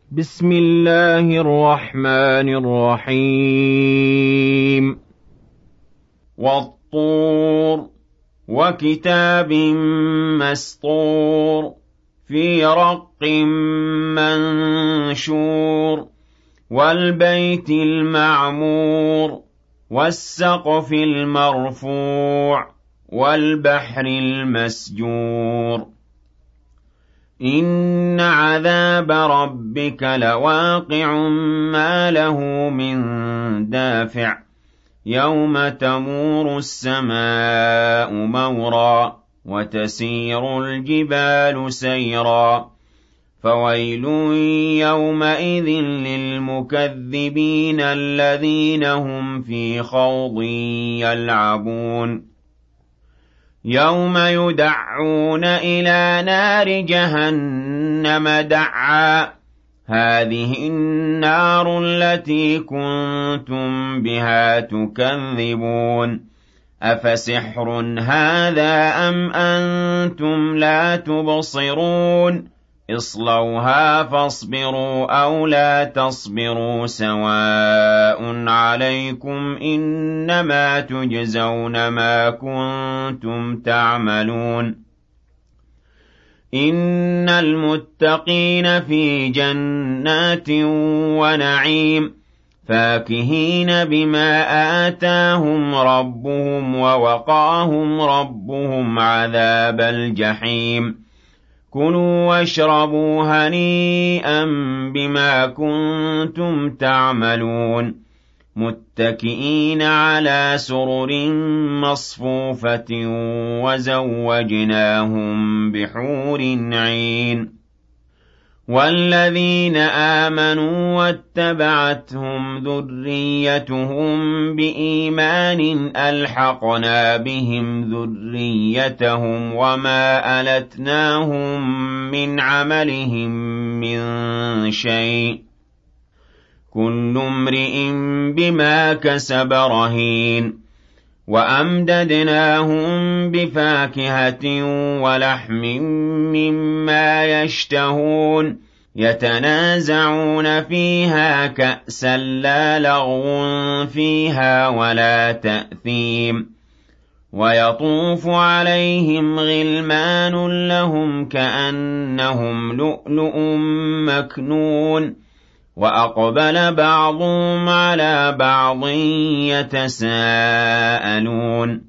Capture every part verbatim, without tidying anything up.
بسم الله الرحمن الرحيم والطور وكتاب مسطور في رق منشور والبيت المعمور والسقف المرفوع والبحر المسجور إن عذاب ربك لواقع ما له من دافع يوم تمور السماء مورا وتسير الجبال سيرا فويل يومئذ للمكذبين الذين هم في خوض يلعبون يوم يدعون إلى نار جهنم دعا هذه النار التي كنتم بها تكذبون أفسحر هذا أم أنتم لا تبصرون اصلوها فاصبروا أو لا تصبروا سواء عليكم إنما تجزون ما كنتم تعملون إن المتقين في جنات ونعيم فاكهين بما آتاهم ربهم ووقاهم ربهم عذاب الجحيم كلوا واشربوا هنيئا بما كنتم تعملون متكئين على سرر مصفوفة وزوجناهم بحور عين والذين آمنوا واتبعتهم ذريتهم بإيمان ألحقنا بهم ذريتهم وما ألتناهم من عملهم من شيء كل امرئ بما كسب رهين وأمددناهم بفاكهة ولحم مما يشتهون يتنازعون فيها كأسا لا لغو فيها ولا تأثيم ويطوف عليهم غلمان لهم كأنهم لؤلؤ مكنون وأقبل بعضهم على بعض يتساءلون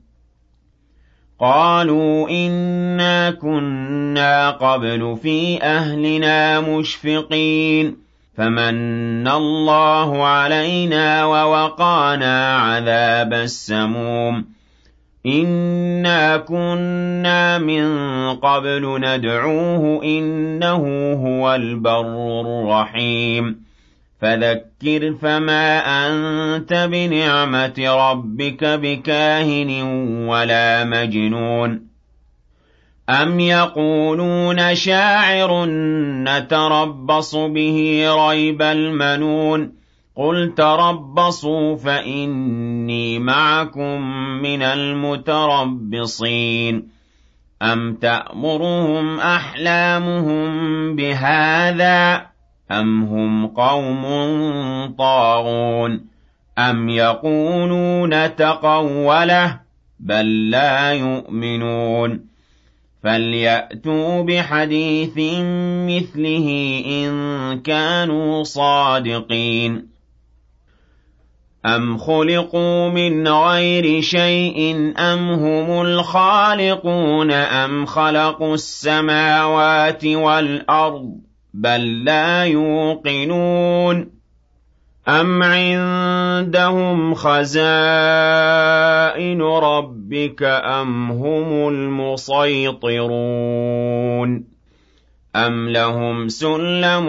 قالوا إنا كنا قبل في أهلنا مشفقين فمن الله علينا ووقانا عذاب السموم إنا كنا من قبل ندعوه إنه هو البر الرحيم فذكر فما أنت بنعمة ربك بكاهن ولا مجنون أم يقولون شاعر نتربص به ريب المنون قل تربصوا فإني معكم من المتربصين أم تأمرهم أحلامهم بهذا أم هم قوم طاغون أم يقولون تقوله بل لا يؤمنون فليأتوا بحديث مثله إن كانوا صادقين أم خلقوا من غير شيء أم هم الخالقون أم خلقوا السماوات والأرض بل لا يوقنون أم عندهم خزائن ربك أم هم المسيطرون أم لهم سلم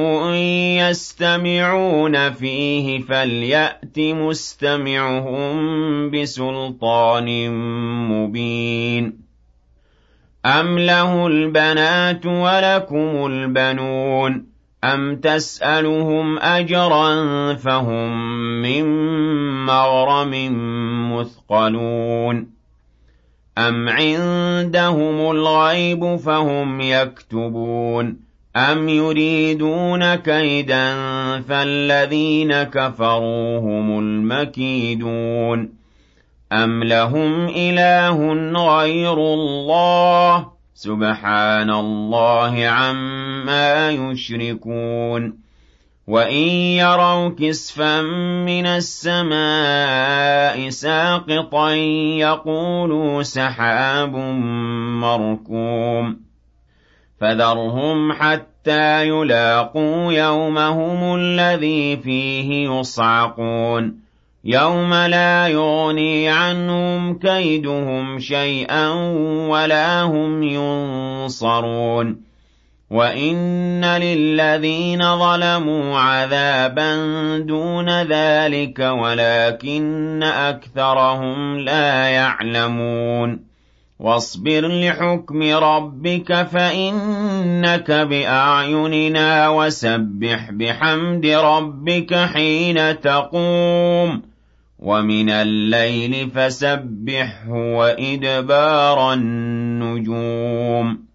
يستمعون فيه فليأت مستمعهم بسلطان مبين أم له البنات ولكم البنون أم تسألهم أجرا فهم من مغرم مثقلون أم عندهم الغيب فهم يكتبون أَمْ يُرِيدُونَ كَيْدًا فَالَّذِينَ كَفَرُوا هُمُ الْمَكِيدُونَ أَمْ لَهُمْ إِلَٰهٌ غَيْرُ اللَّهِ سُبْحَانَ اللَّهِ عَمَّا يُشْرِكُونَ وَإِن يَرَوْا كِسْفًا مِّنَ السَّمَاءِ سَاقِطًا يَقُولُوا سَحَابٌ مَّرْكُومٌ فَذَرْهُمْ حَتَّىٰ يُلَاقُوا يَوْمَهُمُ الَّذِي فِيهِ يُصْعَقُونَ يَوْمَ لَا يُغْنِي عَنْهُمْ كَيْدُهُمْ شَيْئًا وَلَا هُمْ يُنصَرُونَ وَإِنَّ لِلَّذِينَ ظَلَمُوا عَذَابًا دُونَ ذَٰلِكَ وَلَٰكِنَّ أَكْثَرَهُمْ لَا يَعْلَمُونَ وَاصْبِرْ لِحُكْمِ رَبِّكَ فَإِنَّكَ بِأَعْيُنِنَا وَسَبِّحْ بِحَمْدِ رَبِّكَ حِينَ تَقُومُ وَمِنَ اللَّيْلِ فَسَبِّحْهُ وَإِدْبَارَ النُّجُومِ